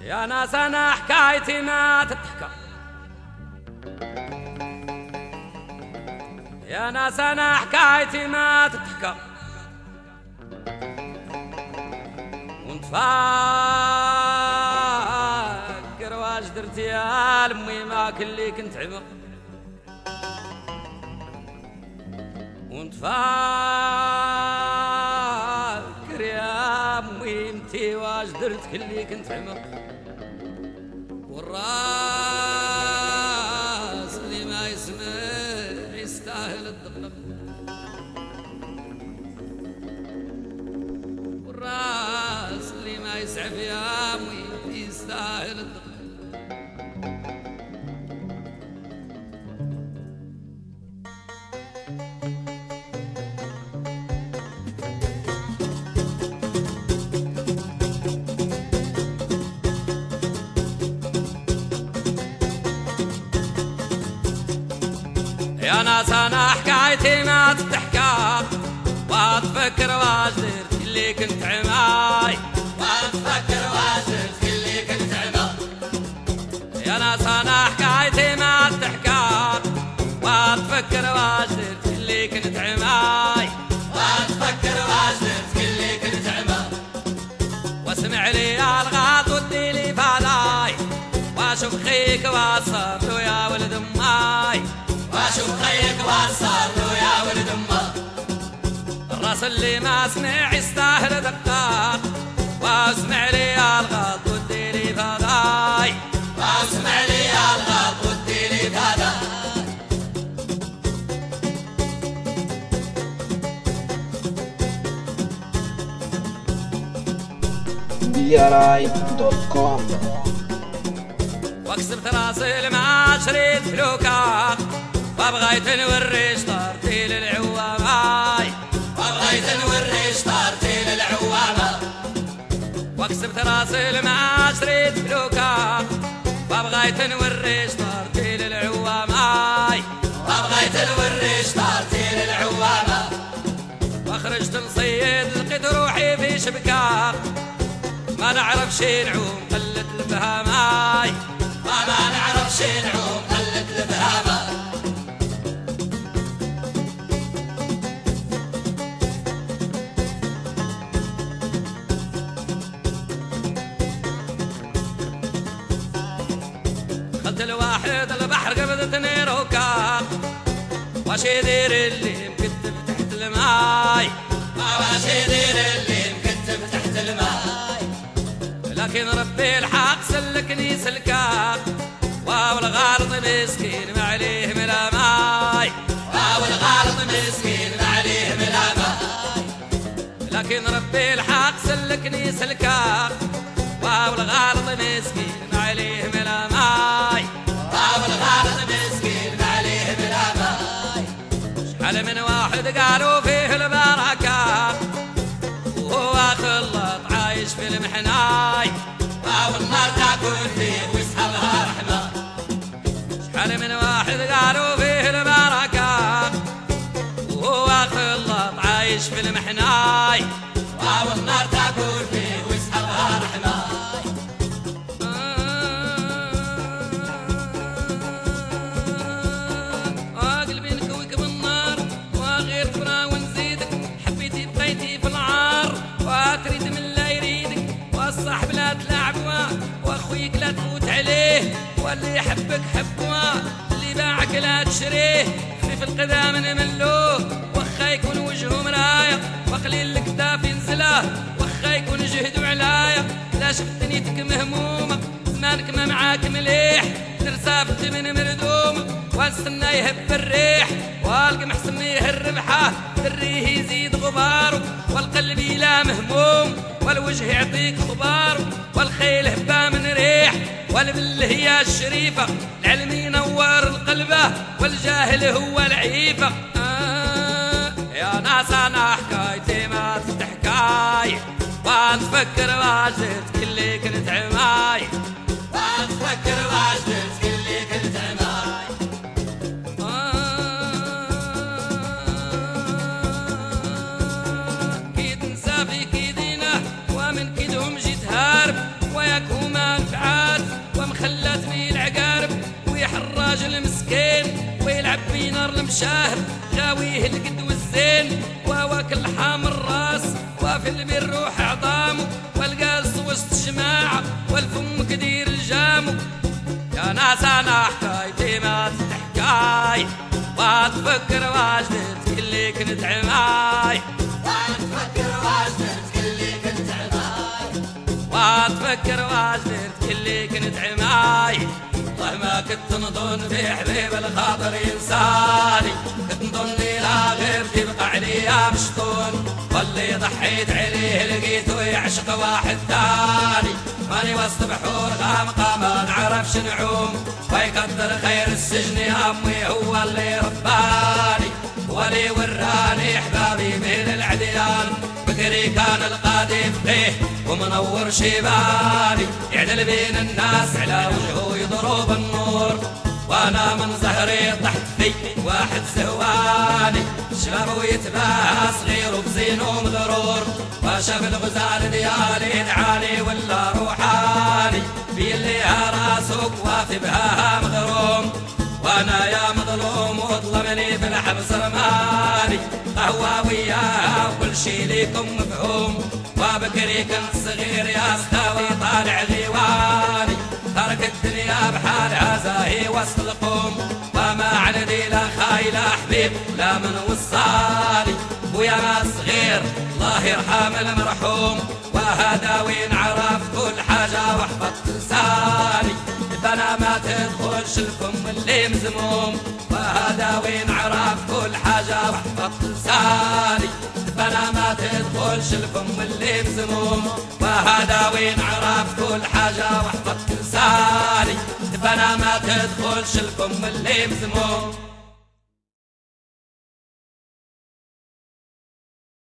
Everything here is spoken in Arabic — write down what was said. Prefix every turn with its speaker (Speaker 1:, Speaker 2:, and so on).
Speaker 1: يا ناس أنا حكايتي ما تتحكى، يا ناس أنا حكايتي ما تتحكى، ونتفكر واش درت يا لمي معاك اللي كنت عمر، ونتفكر يا امي انتي واش درت اللي كنت عمر، والراس اللي ما يسمع يستاهل الضغط، والراس اللي ما يسعف يا امي يستاهل الضغط. يا ناس أنا حكايتي ما تتحكى، وأتفكر واش درت اللي كنت عماي،
Speaker 2: وأتفكر واش درت اللي كنت عماي.
Speaker 1: يا ناس أنا حكايتي ما تتحكى، وأتفكر واش درت اللي كنت عماي،
Speaker 2: وأتفكر واش درت اللي كنت عماي.
Speaker 1: واسمع لي يا الغاط ودي لي فداي، واشوف خيك وصرتو يا ولد اماي،
Speaker 2: واشوف خيك وصرتو يا ولد اماي.
Speaker 1: الراس اللي ما سمع يستاهل دقاق، واسمع لي يا الغاط ودي لي فداي،
Speaker 2: واسمع لي يا الغاط ودي لي فداي.
Speaker 3: diarai.com.
Speaker 1: وكسبت راسي ما شريت فلوكا، وبغيت نوري شطارتي للعواماي،
Speaker 2: وبغيت نوري شطارتي للعوامة.
Speaker 1: وكسبت راسي ما شريت فلوكا، وبغيت نوري شطارتي للعواماي،
Speaker 2: وبغيت نوري شطارتي للعوامة.
Speaker 1: وخرجت نصيد لقيت روحي في شبكة، ما نعرفش نعوم قلت البهاماي،
Speaker 2: ما نعرفش نعوم قلت البهامة.
Speaker 1: دخلت الواحد البحر قبضتني ركاب، واش يدير اللي مكتب تحت الماي،
Speaker 2: واش يدير اللي مكتب تحت الماي.
Speaker 1: لكن ربي الحق سلكني سلكا، واو الغالط مسكين ما عليه ملا ماي،
Speaker 2: واو الغالط مسكين ما عليه ملا ماي.
Speaker 1: لكن ربي الحق سلكني سلكا، واو الغالط مسكين ما عليه ملا ماي،
Speaker 2: واو الغالط مسكين ما عليه ملا ماي.
Speaker 1: شحال من واحد قالوا فيه البركة، وهو خلط عايش في المحناي،
Speaker 2: واو النار تاكل فيه ويسحبها رحمة.
Speaker 1: شحال من واحد قالوا فيه البركة، وهو خلط عايش في المحناي،
Speaker 2: واو النار تاكل فيه ويسحبها رحمة.
Speaker 1: قلبي نكويك بالنار وغير فرا ونزيدك، حبيتي بقيتي في العار وتريد من لا يريدك، والصاحب لا تلعب واخويك لا تفوت عليه، واللي يحبك حبوا اللي باعك لا تشريه. خفيف القدام نملوه واخا يكون وجهه مرايه، وقليل الكتاف ينزله واخا يكون جهده علايا. لا شفت نيتك مهمومه زمانك ما معاك مليح، نرسافت من مردومه واستنى يهب الريح، والقمح سميه الربحه دريه يزيد غباره، والقلب لا مهموم والوجه يعطيك خباره، والخيل هبه من ريح والبله هي الشريفه، العلم ينور القلبه والجاهل هو العيفه. يا ناس انا حكايتي ما تتحكاي، واتفكر واش درت كلي كنت عماي،
Speaker 2: واتفكر واش درت كلي كنت عماي.
Speaker 1: كيد نسى في كيدينه ومن كيدهم جيت هارب، وياك هما المسكين ويلعب في نار المشاهب غاويه القد والزين وواكل حام الراس وفي البير روح عظامه والقاص وسط جماعة والفم كدير الجامو. يا ناس انا حكايتي ما تحكاي وتفكر واش درت اللي كنت عماي
Speaker 2: وتفكر واش درت اللي كنت عماي
Speaker 1: وتفكر واش درت اللي كنت عماي. والله ما كنت نظن في حبيب الخاطر ينساني كنت نظن لا غير تبقى عليا مشطون واللي ضحيت عليه لقيته يعشق واحد ثاني. ماني وسط بحور غامقة ما نعرفش نعوم ويقدر خير السجن يا امي هو اللي رباني ولي وراني احبابي بين العديان. بكري كان القاضي فقيه ومنور شيباني يعدل بين الناس على وجهه يضرب النور وانا من زهري طحت في واحد زهواني شباب ويتباهى صغير وبزينه مغرور وشاف الغزال ديالي دعاني ولا روحاني بيليها راسك وافي بها مغروم وانا يا مظلوم وظلمني في الحبس رماني قهوة وياها وكل شي ليكم مفهوم. وبكري كنت صغير يا استوي طالع غيواني ترك الدنيا بحالها زاهي وسط القوم وما عندي لا خاي لا حبيب لا من وصالي ويا ما صغير الله يرحم المرحوم وهذا وين عرف كل حاجة وحفظت لساني فانا ما تدخلش الفم اللي مزموم وهذا وين عرف كل حاجة وحفظت لساني فانا ما تدخلش الفم اللي مزموم وهذا وين عرف كل حاجة وحفظت لساني فانا ما تدخلش الفم اللي مزموم.